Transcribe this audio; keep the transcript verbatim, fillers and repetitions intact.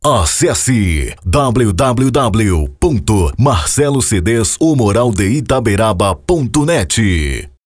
Acesse w w w ponto marcelo c d s o moral de itaberaba ponto net.